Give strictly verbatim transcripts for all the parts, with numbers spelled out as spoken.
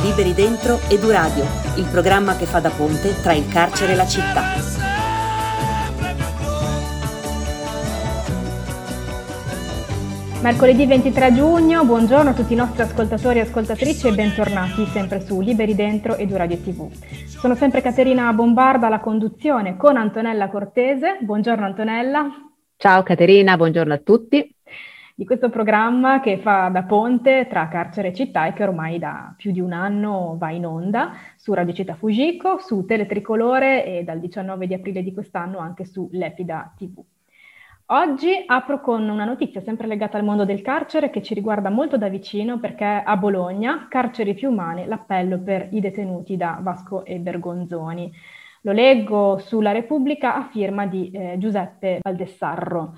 Liberi Dentro Eduradio, il programma che fa da ponte tra il carcere e la città. Mercoledì ventitré giugno, buongiorno a tutti i nostri ascoltatori e ascoltatrici e bentornati sempre su Liberi Dentro Eduradio tivù. Sono sempre Caterina Bombarda alla conduzione con Antonella Cortese. Buongiorno Antonella. Ciao Caterina, buongiorno a tutti. Di questo programma che fa da ponte tra carcere e città e che ormai da più di un anno va in onda su Radio Città Fujiko, su Teletricolore e dal diciannove di aprile di quest'anno anche su Lepida tivù. Oggi apro con una notizia sempre legata al mondo del carcere che ci riguarda molto da vicino perché a Bologna, carceri più umane, l'appello per i detenuti da Vasco e Bergonzoni. Lo leggo sulla Repubblica a firma di eh, Giuseppe Valdessarro.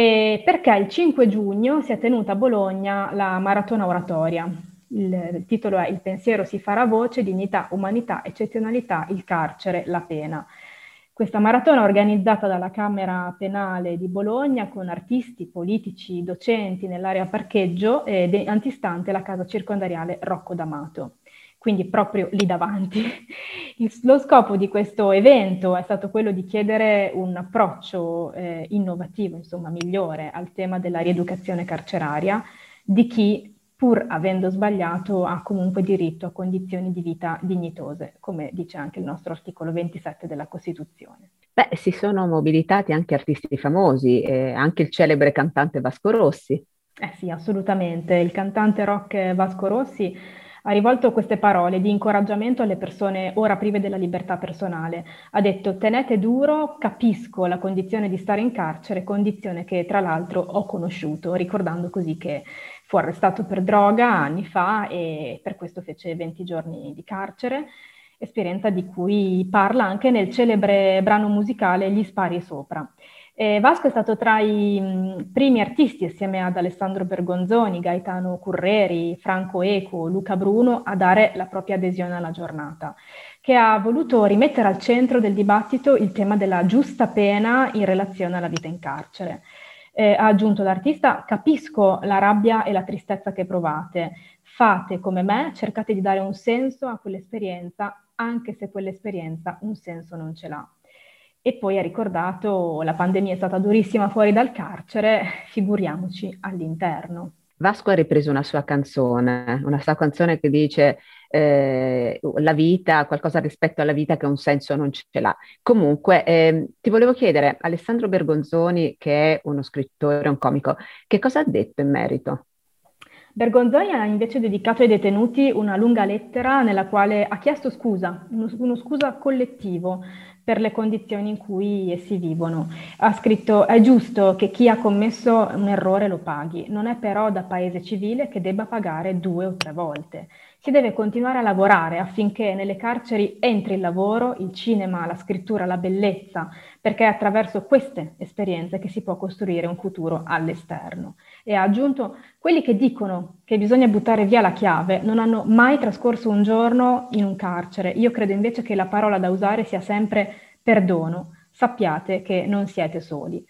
E perché il cinque giugno si è tenuta a Bologna la maratona oratoria. Il, il titolo è Il pensiero si farà voce, dignità, umanità, eccezionalità, il carcere, la pena. Questa maratona è organizzata dalla Camera Penale di Bologna con artisti, politici, docenti nell'area parcheggio ed antistante la casa circondariale Rocco D'Amato. Quindi proprio lì davanti. Il, lo scopo di questo evento è stato quello di chiedere un approccio eh, innovativo, insomma migliore, al tema della rieducazione carceraria di chi, pur avendo sbagliato, ha comunque diritto a condizioni di vita dignitose, come dice anche il nostro articolo ventisette della Costituzione. Beh, si sono mobilitati anche artisti famosi, eh, anche il celebre cantante Vasco Rossi. Eh sì, assolutamente. Il cantante rock Vasco Rossi ha rivolto queste parole di incoraggiamento alle persone ora prive della libertà personale. Ha detto: tenete duro, capisco la condizione di stare in carcere, condizione che tra l'altro ho conosciuto, ricordando così che fu arrestato per droga anni fa e per questo fece venti giorni di carcere, esperienza di cui parla anche nel celebre brano musicale Gli spari sopra. Eh, Vasco è stato tra i mh, primi artisti, assieme ad Alessandro Bergonzoni, Gaetano Curreri, Franco Eco, Luca Bruno, a dare la propria adesione alla giornata, che ha voluto rimettere al centro del dibattito il tema della giusta pena in relazione alla vita in carcere. Eh, ha aggiunto l'artista: capisco la rabbia e la tristezza che provate, fate come me, cercate di dare un senso a quell'esperienza, anche se quell'esperienza un senso non ce l'ha. E poi ha ricordato: la pandemia è stata durissima fuori dal carcere, figuriamoci all'interno. Vasco ha ripreso una sua canzone, una sua canzone che dice eh, la vita, qualcosa rispetto alla vita che un senso non ce l'ha. Comunque, eh, ti volevo chiedere, Alessandro Bergonzoni, che è uno scrittore, un comico, che cosa ha detto in merito? Bergonzoni ha invece dedicato ai detenuti una lunga lettera nella quale ha chiesto scusa, uno, uno scusa collettivo per le condizioni in cui essi vivono. Ha scritto: è giusto che chi ha commesso un errore lo paghi, non è però da paese civile che debba pagare due o tre volte. Si deve continuare a lavorare affinché nelle carceri entri il lavoro, il cinema, la scrittura, la bellezza, perché è attraverso queste esperienze che si può costruire un futuro all'esterno. E ha aggiunto: quelli che dicono che bisogna buttare via la chiave non hanno mai trascorso un giorno in un carcere. Io credo invece che la parola da usare sia sempre perdono. Sappiate che non siete soli.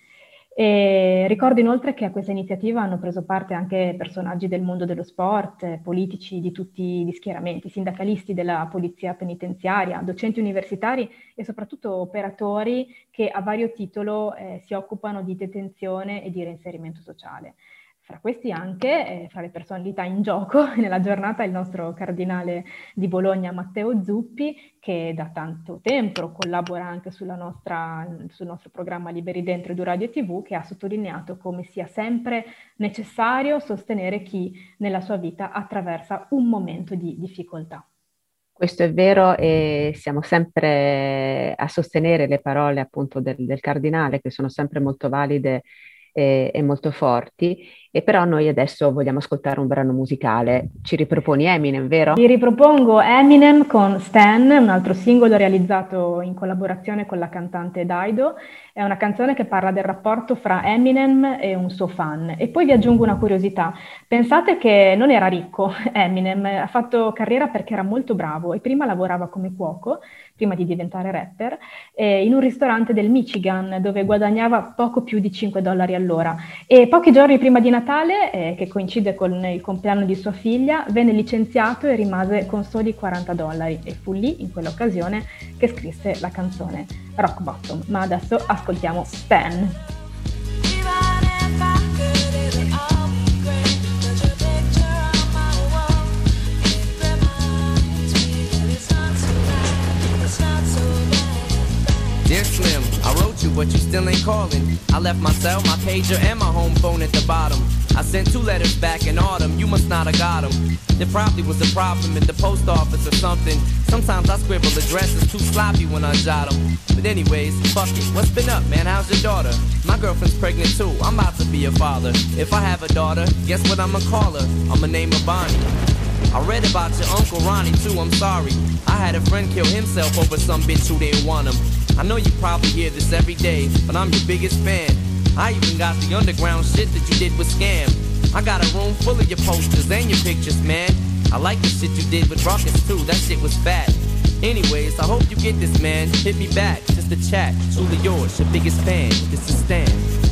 E ricordo inoltre che a questa iniziativa hanno preso parte anche personaggi del mondo dello sport, politici di tutti gli schieramenti, sindacalisti della polizia penitenziaria, docenti universitari e soprattutto operatori che a vario titolo eh, si occupano di detenzione e di reinserimento sociale. Fra questi anche, eh, fra le personalità in gioco nella giornata, il nostro cardinale di Bologna Matteo Zuppi, che da tanto tempo collabora anche sulla nostra, sul nostro programma Liberi Dentro Eduradio tivù, che ha sottolineato come sia sempre necessario sostenere chi nella sua vita attraversa un momento di difficoltà. Questo è vero e siamo sempre a sostenere le parole appunto del, del cardinale, che sono sempre molto valide e, e molto forti. E però noi adesso vogliamo ascoltare un brano musicale. Ci riproponi Eminem, vero? Vi ripropongo Eminem con Stan, un altro singolo realizzato in collaborazione con la cantante Dido. È una canzone che parla del rapporto fra Eminem e un suo fan. E poi vi aggiungo una curiosità. Pensate che non era ricco Eminem, ha fatto carriera perché era molto bravo e prima lavorava come cuoco, prima di diventare rapper, eh, in un ristorante del Michigan dove guadagnava poco più di cinque dollari all'ora. E pochi giorni prima di Natale Natale, eh, che coincide con il compleanno di sua figlia, venne licenziato e rimase con soli quaranta dollari e fu lì, in quell'occasione, che scrisse la canzone Rock Bottom. Ma adesso ascoltiamo Stan. Dear Slim, I wrote you, but you still ain't calling. I left my cell, my pager, and my home phone at the bottom. I sent two letters back in autumn, you must not have got them. There probably was a problem at the post office or something. Sometimes I scribble addresses too sloppy when I jot them. But anyways, fuck it, what's been up, man? How's your daughter? My girlfriend's pregnant too, I'm about to be a father. If I have a daughter, guess what I'ma call her? I'ma name her Bonnie. I read about your Uncle Ronnie too, I'm sorry. I had a friend kill himself over some bitch who didn't want him. I know you probably hear this every day, but I'm your biggest fan. I even got the underground shit that you did with Scam. I got a room full of your posters and your pictures, man. I like the shit you did with Ruckus too, that shit was fat. Anyways, I hope you get this, man. Hit me back, just a chat. Truly yours, your biggest fan. This is Stan.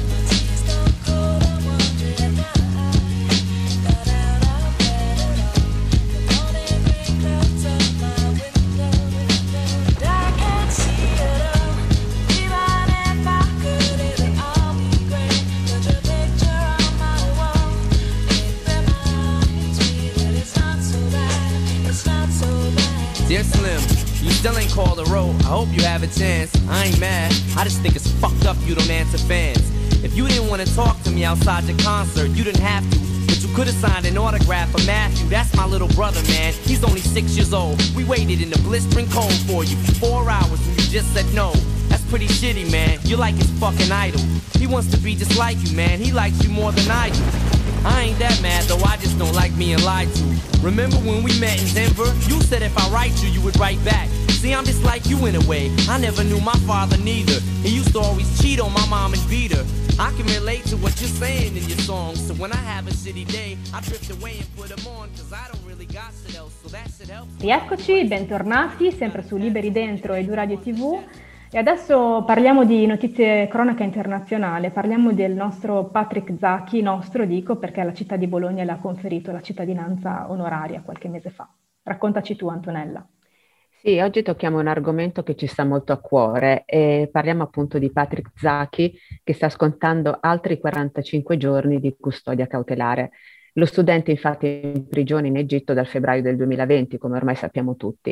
Dear Slim, you still ain't called a road. I hope you have a chance. I ain't mad. I just think it's fucked up you don't answer fans. If you didn't want to talk to me outside the concert, you didn't have to. But you could have signed an autograph for Matthew. That's my little brother, man. He's only six years old. We waited in the blistering cold for you for four hours and you just said no. That's pretty shitty, man. You're like his fucking idol. He wants to be just like you, man. He likes you more than I do. I ain't that mad though, I just don't like being lied to. Remember when we met in Denver? You said if I write you, you would write back. See, I'm just like you in a way. I never knew my father neither. He used to always cheat on my mom and beat her. I can relate to what you're saying in your songs. So when I have a shitty day, I drift away and put them on. Cause I don't really got shit else, so that shit helps. Rieccoci, bentornati, sempre su Liberi Dentro e Duradio tivù. E adesso parliamo di notizie cronaca internazionale, parliamo del nostro Patrick Zaki, nostro dico, perché la città di Bologna le ha conferito la cittadinanza onoraria qualche mese fa. Raccontaci tu, Antonella. Sì, oggi tocchiamo un argomento che ci sta molto a cuore e parliamo appunto di Patrick Zaki che sta scontando altri quarantacinque giorni di custodia cautelare. Lo studente infatti è in prigione in Egitto dal febbraio del duemilaventi, come ormai sappiamo tutti.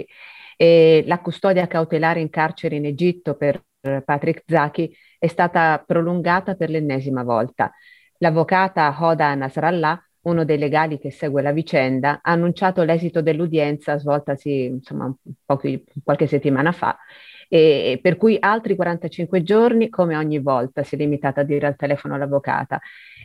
E la custodia cautelare in carcere in Egitto per Patrick Zaki è stata prolungata per l'ennesima volta. L'avvocata Hoda Nasrallah, uno dei legali che segue la vicenda, ha annunciato l'esito dell'udienza svoltasi insomma pochi, qualche settimana fa, e per cui altri quarantacinque giorni, come ogni volta, si è limitata a dire al telefono l'avvocata.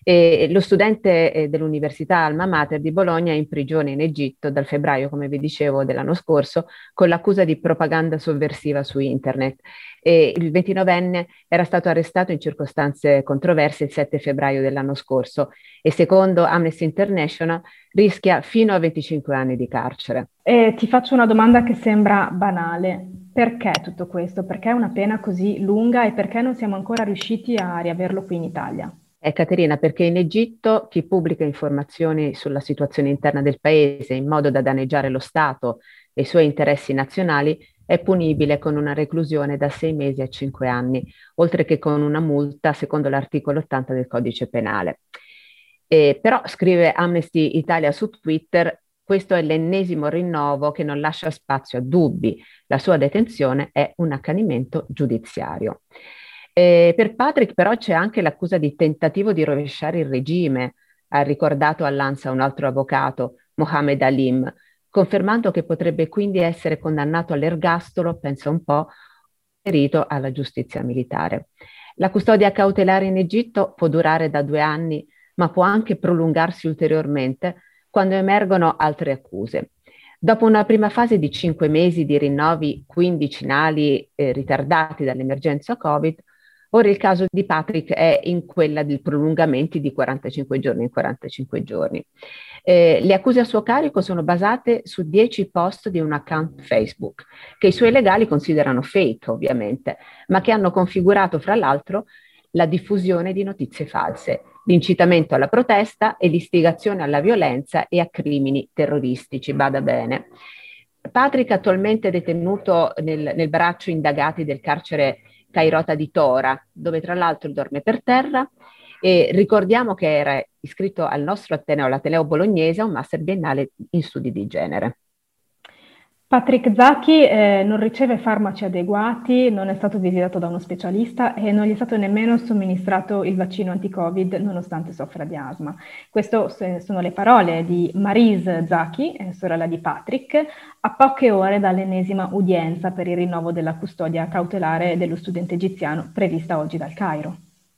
E lo studente dell'Università Alma Mater di Bologna è in prigione in Egitto dal febbraio, come vi dicevo, dell'anno scorso, con l'accusa di propaganda sovversiva su internet. E il ventinovenne era stato arrestato in circostanze controverse il sette febbraio dell'anno scorso e secondo Amnesty International rischia fino a venticinque anni di carcere. E ti faccio una domanda che sembra banale. Perché tutto questo? Perché una pena così lunga e perché non siamo ancora riusciti a riaverlo qui in Italia? Eh, Caterina, perché in Egitto chi pubblica informazioni sulla situazione interna del paese in modo da danneggiare lo Stato e i suoi interessi nazionali è punibile con una reclusione da sei mesi a cinque anni, oltre che con una multa secondo l'articolo ottanta del Codice Penale. Eh, però, scrive Amnesty Italia su Twitter, questo è l'ennesimo rinnovo che non lascia spazio a dubbi. La sua detenzione è un accanimento giudiziario. Eh, per Patrick però c'è anche l'accusa di tentativo di rovesciare il regime, ha ricordato all'Ansa un altro avvocato, Mohamed Alim, confermando che potrebbe quindi essere condannato all'ergastolo, pensa un po', ferito alla giustizia militare. La custodia cautelare in Egitto può durare da due anni, ma può anche prolungarsi ulteriormente quando emergono altre accuse. Dopo una prima fase di cinque mesi di rinnovi quindicinali eh, ritardati dall'emergenza Covid, ora il caso di Patrick è in quella di prolungamenti di quarantacinque giorni in quarantacinque giorni. Eh, le accuse a suo carico sono basate su dieci post di un account Facebook, che i suoi legali considerano fake ovviamente, ma che hanno configurato fra l'altro la diffusione di notizie false. l'incitamento alla protesta e l'istigazione alla violenza e a crimini terroristici, bada bene. Patrick attualmente è detenuto nel, nel braccio indagati del carcere Cairota di Tora, dove tra l'altro dorme per terra, e ricordiamo che era iscritto al nostro Ateneo, l'Ateneo Bolognese, a un master biennale in studi di genere. Patrick Zaki eh, non riceve farmaci adeguati, non è stato visitato da uno specialista e non gli è stato nemmeno somministrato il vaccino anti-Covid nonostante soffra di asma. Queste sono le parole di Maryse Zaki, eh, sorella di Patrick, a poche ore dall'ennesima udienza per il rinnovo della custodia cautelare dello studente egiziano prevista oggi dal Cairo.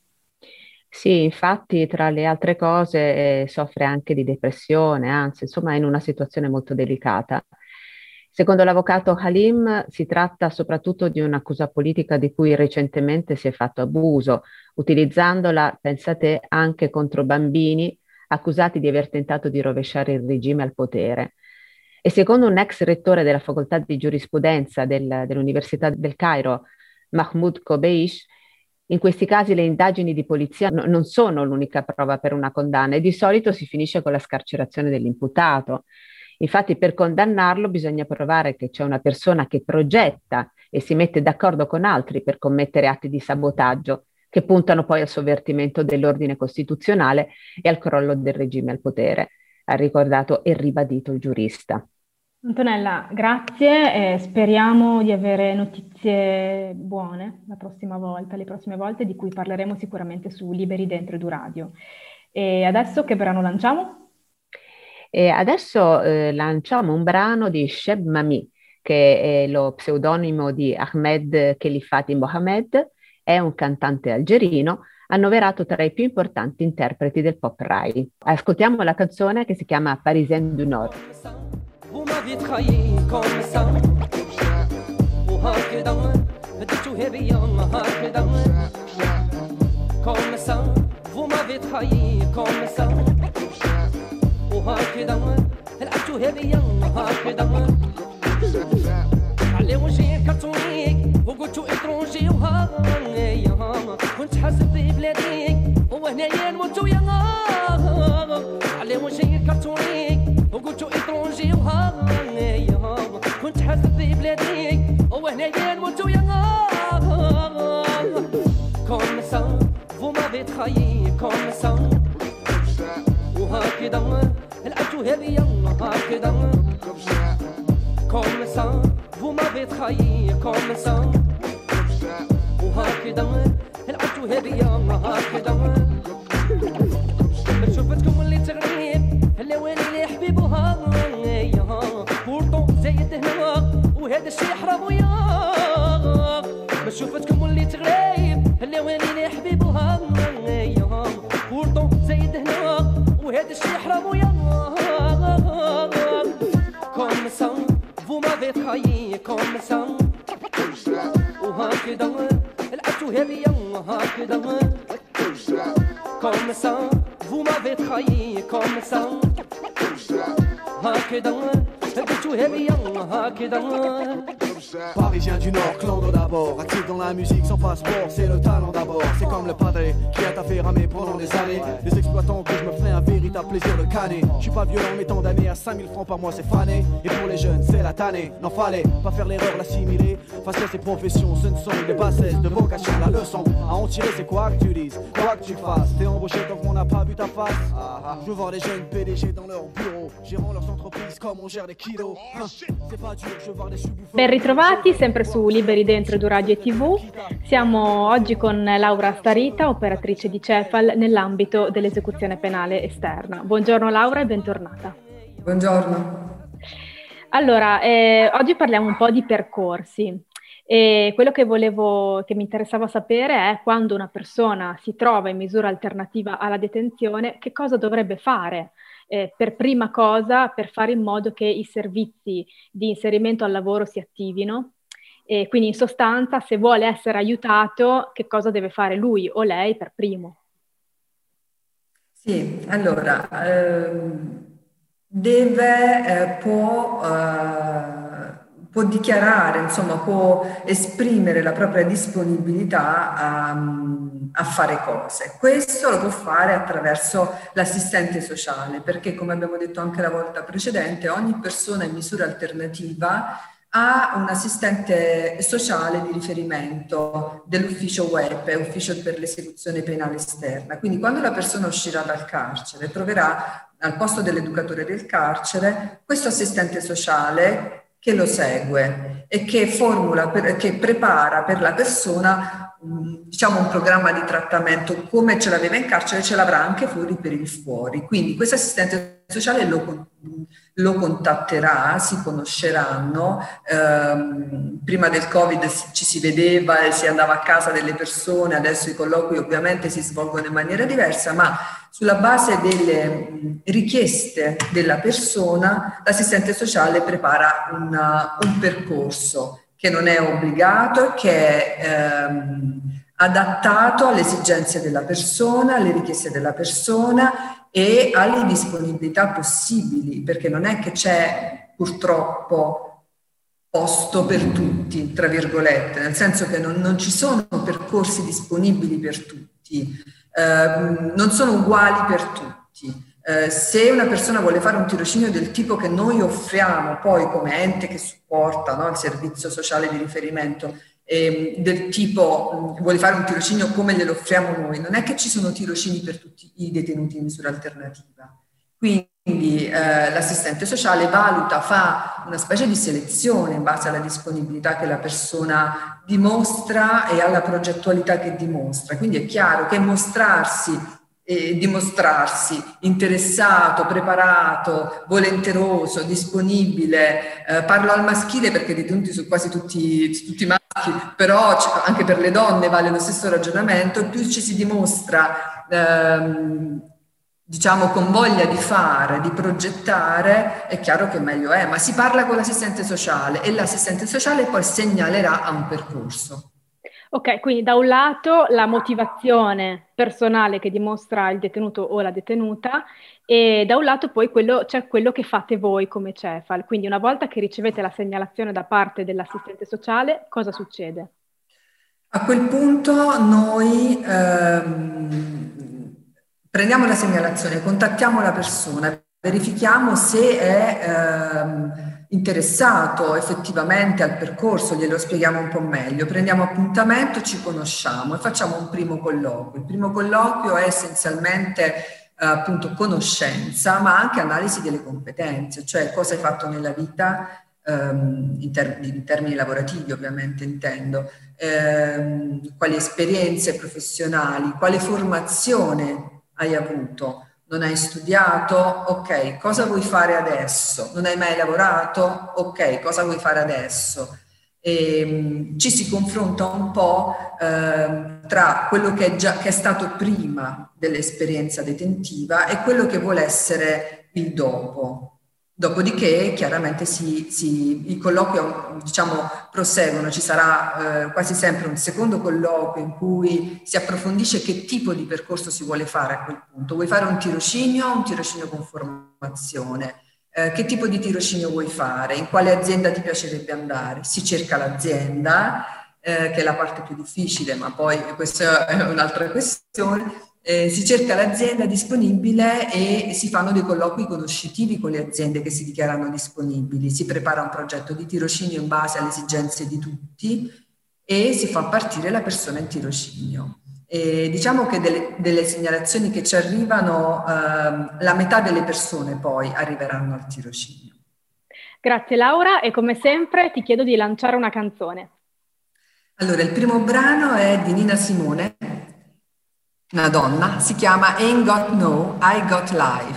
Sì, infatti tra le altre cose eh, soffre anche di depressione, anzi insomma è in una situazione molto delicata. Secondo l'avvocato Halim si tratta soprattutto di un'accusa politica di cui recentemente si è fatto abuso, utilizzandola, pensate, anche contro bambini accusati di aver tentato di rovesciare il regime al potere. E secondo un ex rettore della facoltà di giurisprudenza del, dell'Università del Cairo, Mahmoud Kobeish, in questi casi le indagini di polizia no, non sono l'unica prova per una condanna e di solito si finisce con la scarcerazione dell'imputato. Infatti per condannarlo bisogna provare che c'è una persona che progetta e si mette d'accordo con altri per commettere atti di sabotaggio che puntano poi al sovvertimento dell'ordine costituzionale e al crollo del regime al potere, ha ricordato e ribadito il giurista. Antonella, grazie e speriamo di avere notizie buone la prossima volta, le prossime volte di cui parleremo sicuramente su Liberi Dentro Eduradio. E adesso che brano lanciamo? E adesso eh, lanciamo un brano di Sheb Mami, che è lo pseudonimo di Ahmed Khelifati Mohamed, è un cantante algerino annoverato tra i più importanti interpreti del pop Rai. Ascoltiamo la canzone che si chiama Parisien du Nord. وهكذا لعبتو هذيا هكذا علي وجهي كرتونيك وقلتو اترونجي وهايا كنت حاسب في بلادي وهنايا نموت ويا علي وجهي كرتونيك وقلتو اترونجي وهايا كنت حاسب في بلادي وهنايا نموت ويا comme ça vous m'avez trahi comme ça وهكذا لعبتو هذيا هكذا comme ça vous m'avez trahi comme ça وهكذا لعبتو هذيا هكذا شوفتكم اللي تغريب اللي وين اللي حبيبوها بورطو زايد هنا وهذا الشي حرام ويا ما شوفتكم اللي تغريب اللي وين اللي حبيبوها بورطو زايد هنا وهذا الشي حرام ويا comme ça vous m'avez trahi comme ça وهكذا لعبتو هذيا هكذا comme ça vous m'avez trahi comme ça هكذا لعبتو هذيا هكذا Parisien du Nord, clandre d'abord, actif dans la musique sans passeport, c'est le talent d'abord. C'est comme le padré qui a taffé ramer pendant des années. Des exploitants que je me ferai un véritable plaisir de canner. Je suis pas violent mais tant d'années à cinq mille francs par mois c'est fané. Et pour les jeunes c'est la tannée, n'en fallait pas faire l'erreur, l'assimiler. Face à ces professions ce ne sont que des bassesses de vocation. La leçon à en tirer c'est quoi que tu dises, quoi que tu fasses. T'es embauché tant qu'on n'a pas vu ta face. Je vois les jeunes P D G dans leur bureau, gérant leurs entreprises comme on gère des kilos. C'est pas dur, je vois des subbuffons. Ben ritrovati sempre su Liberi Dentro Eduradio e tivù. Siamo oggi con Laura Starita, operatrice di Cefal nell'ambito dell'esecuzione penale esterna. Buongiorno Laura e bentornata. Buongiorno. Allora, eh, oggi parliamo un po' di percorsi. E quello che volevo, che mi interessava sapere è quando una persona si trova in misura alternativa alla detenzione, che cosa dovrebbe fare eh, per prima cosa per fare in modo che i servizi di inserimento al lavoro si attivino. E quindi in sostanza, se vuole essere aiutato, che cosa deve fare lui o lei per primo? Sì, allora, eh, deve, eh, può, eh, può dichiarare, insomma, può esprimere la propria disponibilità a, a fare cose. Questo lo può fare attraverso l'assistente sociale, perché, come abbiamo detto anche la volta precedente, ogni persona in misura alternativa ha un assistente sociale di riferimento dell'ufficio W E P, Ufficio per l'esecuzione penale esterna. Quindi quando la persona uscirà dal carcere troverà al posto dell'educatore del carcere questo assistente sociale che lo segue e che formula, per, che prepara per la persona diciamo un programma di trattamento come ce l'aveva in carcere, ce l'avrà anche fuori per il fuori. Quindi questo assistente sociale lo, lo contatterà, si conosceranno, ehm, prima del Covid ci si vedeva e si andava a casa delle persone, adesso i colloqui ovviamente si svolgono in maniera diversa, ma sulla base delle richieste della persona l'assistente sociale prepara una, un percorso che non è obbligato, che è ehm, adattato alle esigenze della persona, alle richieste della persona e alle disponibilità possibili, perché non è che c'è purtroppo posto per tutti, tra virgolette, nel senso che non, non ci sono percorsi disponibili per tutti, eh, non sono uguali per tutti. Eh, se una persona vuole fare un tirocinio del tipo che noi offriamo poi come ente che supporta, no, il servizio sociale di riferimento, eh, del tipo mh, vuole fare un tirocinio come glielo offriamo noi, non è che ci sono tirocini per tutti i detenuti in misura alternativa. Quindi eh, l'assistente sociale valuta, fa una specie di selezione in base alla disponibilità che la persona dimostra e alla progettualità che dimostra. Quindi è chiaro che mostrarsi e dimostrarsi interessato, preparato, volenteroso, disponibile, eh, parlo al maschile perché i detenuti sono quasi tutti, tutti maschi, però anche per le donne vale lo stesso ragionamento, più ci si dimostra ehm, diciamo con voglia di fare, di progettare, è chiaro che meglio è, ma si parla con l'assistente sociale e l'assistente sociale poi segnalerà a un percorso. Ok, quindi da un lato la motivazione personale che dimostra il detenuto o la detenuta e da un lato poi quello, c'è quello che fate voi come Cefal. Quindi una volta che ricevete la segnalazione da parte dell'assistente sociale, cosa succede? A quel punto noi ehm, prendiamo la segnalazione, contattiamo la persona, verifichiamo se è ehm, interessato effettivamente al percorso, glielo spieghiamo un po' meglio, prendiamo appuntamento, ci conosciamo e facciamo un primo colloquio. Il primo colloquio è essenzialmente eh, appunto conoscenza, ma anche analisi delle competenze, cioè cosa hai fatto nella vita, ehm, in, ter- in termini lavorativi ovviamente intendo, ehm, quali esperienze professionali, quale formazione hai avuto. Non hai studiato? Ok, cosa vuoi fare adesso? Non hai mai lavorato? Ok, cosa vuoi fare adesso? E, ci si confronta un po' eh, tra quello che è, già, che è stato prima dell'esperienza detentiva e quello che vuole essere il dopo. Dopodiché chiaramente si, si, i colloqui diciamo, proseguono, ci sarà eh, quasi sempre un secondo colloquio in cui si approfondisce che tipo di percorso si vuole fare a quel punto. Vuoi fare un tirocinio o un tirocinio con formazione? Eh, che tipo di tirocinio vuoi fare? In quale azienda ti piacerebbe andare? Si cerca l'azienda, eh, che è la parte più difficile, ma poi questa è un'altra questione. Eh, si cerca l'azienda disponibile e si fanno dei colloqui conoscitivi con le aziende che si dichiarano disponibili, si prepara un progetto di tirocinio in base alle esigenze di tutti e si fa partire la persona in tirocinio. E diciamo che delle, delle segnalazioni che ci arrivano, ehm, la metà delle persone poi arriveranno al tirocinio. Grazie Laura e come sempre ti chiedo di lanciare una canzone. Allora, il primo brano è di Nina Simone, una donna, si chiama Ain't Got No, I Got Life.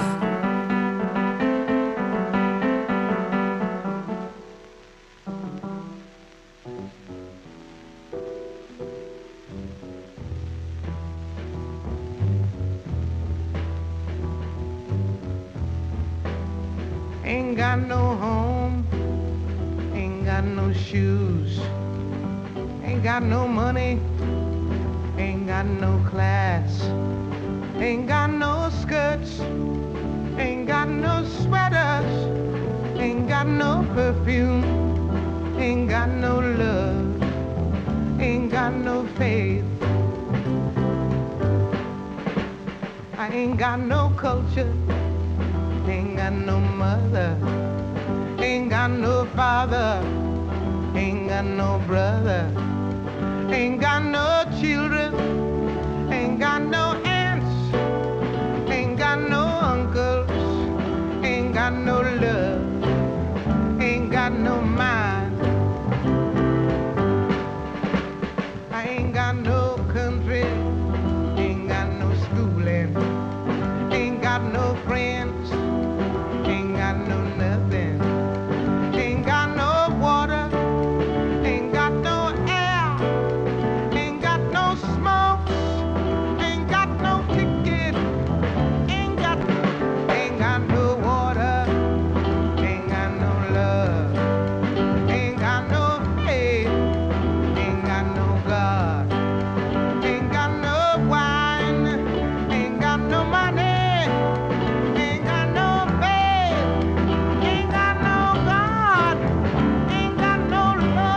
Ain't got no home, ain't got no shoes, ain't got no money, ain't got no class, ain't got no skirts, ain't got no sweaters, ain't got no perfume, ain't got no love, ain't got no faith. I ain't got no culture, ain't got no mother, ain't got no father, ain't got no brother, ain't got no children, ain't got no aunts, ain't got no uncles, ain't got no love, ain't got no mind. I ain't got no country, ain't got no schooling, ain't got no friends, ain't got no nothing, ain't got no water, ain't got no air, ain't got no smoke, ain't got no ticket, ain't got, ain't got no water, ain't got no love, ain't got no faith, ain't got no God, ain't got no wine, ain't got no money, ain't got no faith, ain't got no God, ain't got no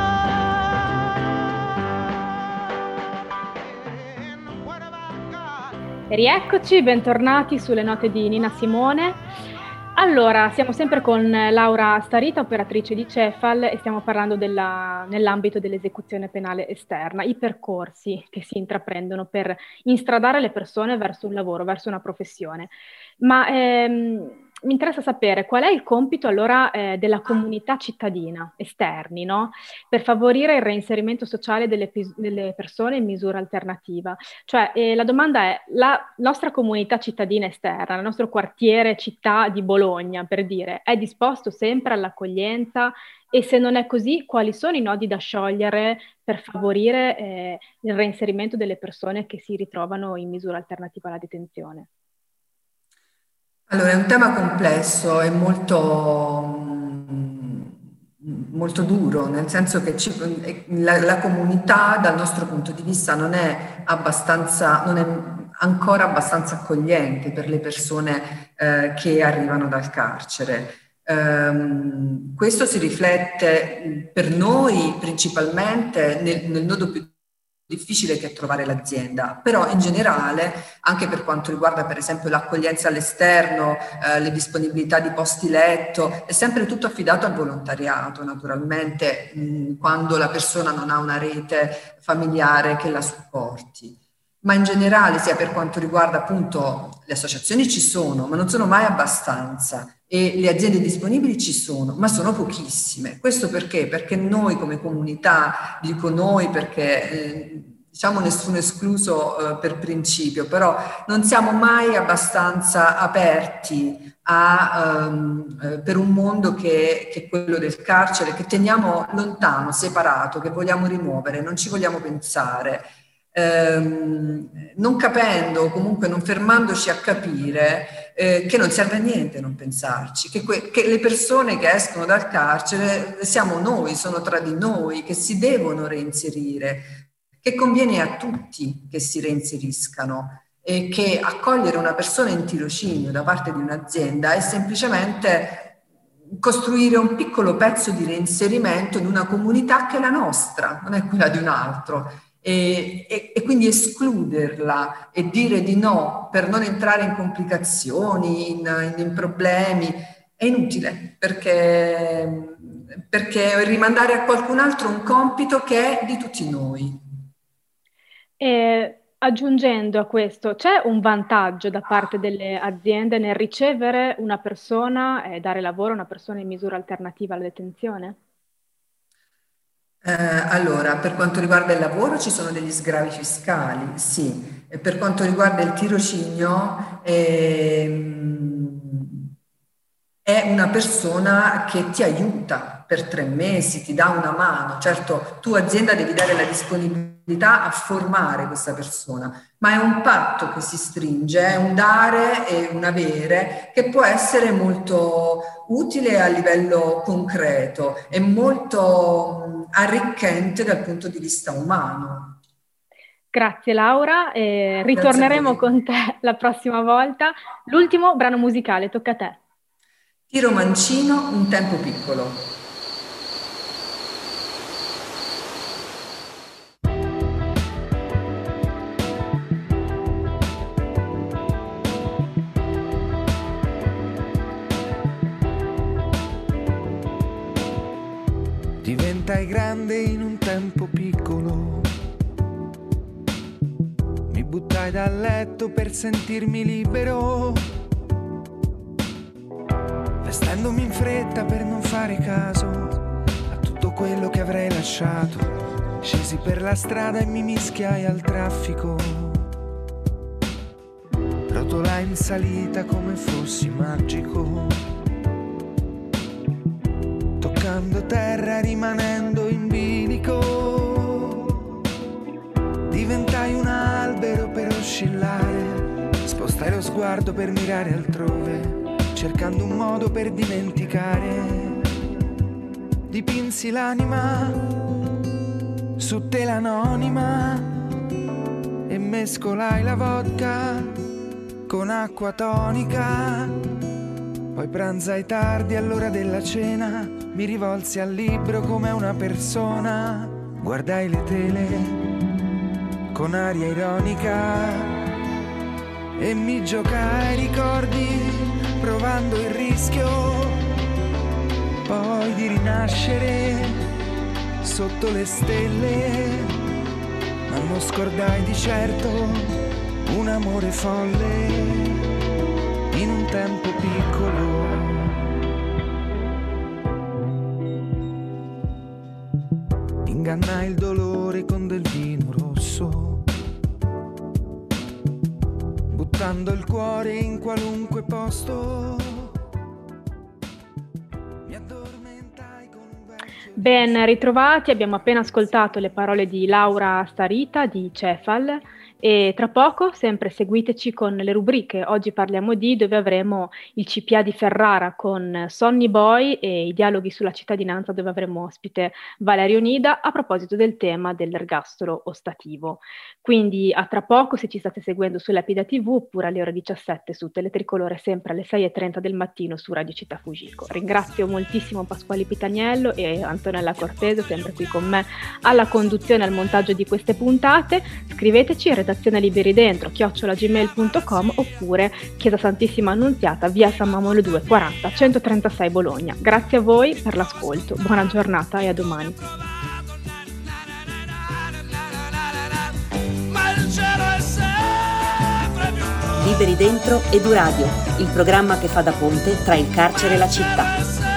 love. And what about God? E rieccoci, bentornati sulle note di Nina Simone. Allora, siamo sempre con Laura Starita, operatrice di Cefal, e stiamo parlando della, nell'ambito dell'esecuzione penale esterna, i percorsi che si intraprendono per instradare le persone verso un lavoro, verso una professione. Ma ehm, mi interessa sapere qual è il compito allora eh, della comunità cittadina, esterni, no? Per favorire il reinserimento sociale delle, pis- delle persone in misura alternativa. Cioè, eh, la domanda è, la nostra comunità cittadina esterna, il nostro quartiere città di Bologna, per dire, è disposto sempre all'accoglienza? E se non è così, quali sono i nodi da sciogliere per favorire eh, il reinserimento delle persone che si ritrovano in misura alternativa alla detenzione? Allora, è un tema complesso e molto, molto duro, nel senso che ci, la, la comunità dal nostro punto di vista non è abbastanza, non è ancora abbastanza accogliente per le persone eh, che arrivano dal carcere. Um, questo si riflette per noi principalmente nel, nel nodo più difficile che è trovare l'azienda, però in generale anche per quanto riguarda per esempio l'accoglienza all'esterno, eh, le disponibilità di posti letto, è sempre tutto affidato al volontariato naturalmente, mh, quando la persona non ha una rete familiare che la supporti. Ma in generale sia per quanto riguarda appunto le associazioni ci sono, ma non sono mai abbastanza, e le aziende disponibili ci sono, ma sono pochissime. Questo perché? Perché noi come comunità, dico noi perché eh, diciamo nessuno escluso eh, per principio, però non siamo mai abbastanza aperti a, um, per un mondo che, che è quello del carcere, che teniamo lontano, separato, che vogliamo rimuovere, non ci vogliamo pensare. Ehm, non capendo o comunque non fermandoci a capire eh, che non serve a niente non pensarci, che, que- che le persone che escono dal carcere siamo noi, sono tra di noi, che si devono reinserire, che conviene a tutti che si reinseriscano, e che accogliere una persona in tirocinio da parte di un'azienda è semplicemente costruire un piccolo pezzo di reinserimento in una comunità che è la nostra, non è quella di un altro. E, e, e quindi escluderla e dire di no per non entrare in complicazioni, in, in, in problemi, è inutile, perché, perché rimandare a qualcun altro un compito che è di tutti noi. E aggiungendo a questo, c'è un vantaggio da parte delle aziende nel ricevere una persona e dare lavoro a una persona in misura alternativa alla detenzione? Eh, allora, per quanto riguarda il lavoro ci sono degli sgravi fiscali, sì. E per quanto riguarda il tirocinio ehm, è una persona che ti aiuta per tre mesi, ti dà una mano. Certo, tu azienda devi dare la disponibilità a formare questa persona, ma è un patto che si stringe, è un dare e un avere che può essere molto utile a livello concreto e molto arricchente dal punto di vista umano. Grazie Laura, eh, ritorneremo con te la prossima volta. L'ultimo brano musicale, tocca a te. Tiro Mancino, Un tempo piccolo. diventai grande in un tempo piccolo. Mi buttai dal letto per sentirmi libero, vestendomi in fretta per non fare caso a tutto quello che avrei lasciato. Scesi per la strada e mi mischiai al traffico, rotolai in salita come fossi magico, toccando terra rimanendo in bilico. Diventai un albero per oscillare, spostai lo sguardo per mirare altrove, cercando un modo per dimenticare. Dipinsi l'anima su tela anonima e mescolai la vodka con acqua tonica. Poi pranzai tardi all'ora della cena, mi rivolsi al libro come a una persona, guardai le tele con aria ironica e mi giocai ai ricordi provando il rischio poi di rinascere sotto le stelle, ma non scordai di certo un amore folle in un tempo piccolo. Ingannai il dolore con del vino rosso, buttando il cuore in qualunque posto. Ben ritrovati, abbiamo appena ascoltato le parole di Laura Starita di Cefal e tra poco sempre seguiteci con le rubriche. Oggi parliamo di dove avremo il C P A di Ferrara con Sonny Boy e i dialoghi sulla cittadinanza dove avremo ospite Valerio Nida a proposito del tema dell'ergastolo ostativo. Quindi a tra poco, se ci state seguendo sull'Epida ti vu oppure alle ore diciassette su Teletricolore, sempre alle sei e trenta del mattino su Radio Città Fujiko. Ringrazio moltissimo Pasquale Pitaniello e Antonella Cortese, sempre qui con me alla conduzione e al montaggio di queste puntate. Scriveteci in redazione liberi dentro chiocciola gmail punto com oppure Chiesa Santissima Annunziata, via San Mamolo due quaranta centotrentasei Bologna. Grazie a voi per l'ascolto, buona giornata e a domani. Liberi dentro Edu Radio, il programma che fa da ponte tra il carcere e la città.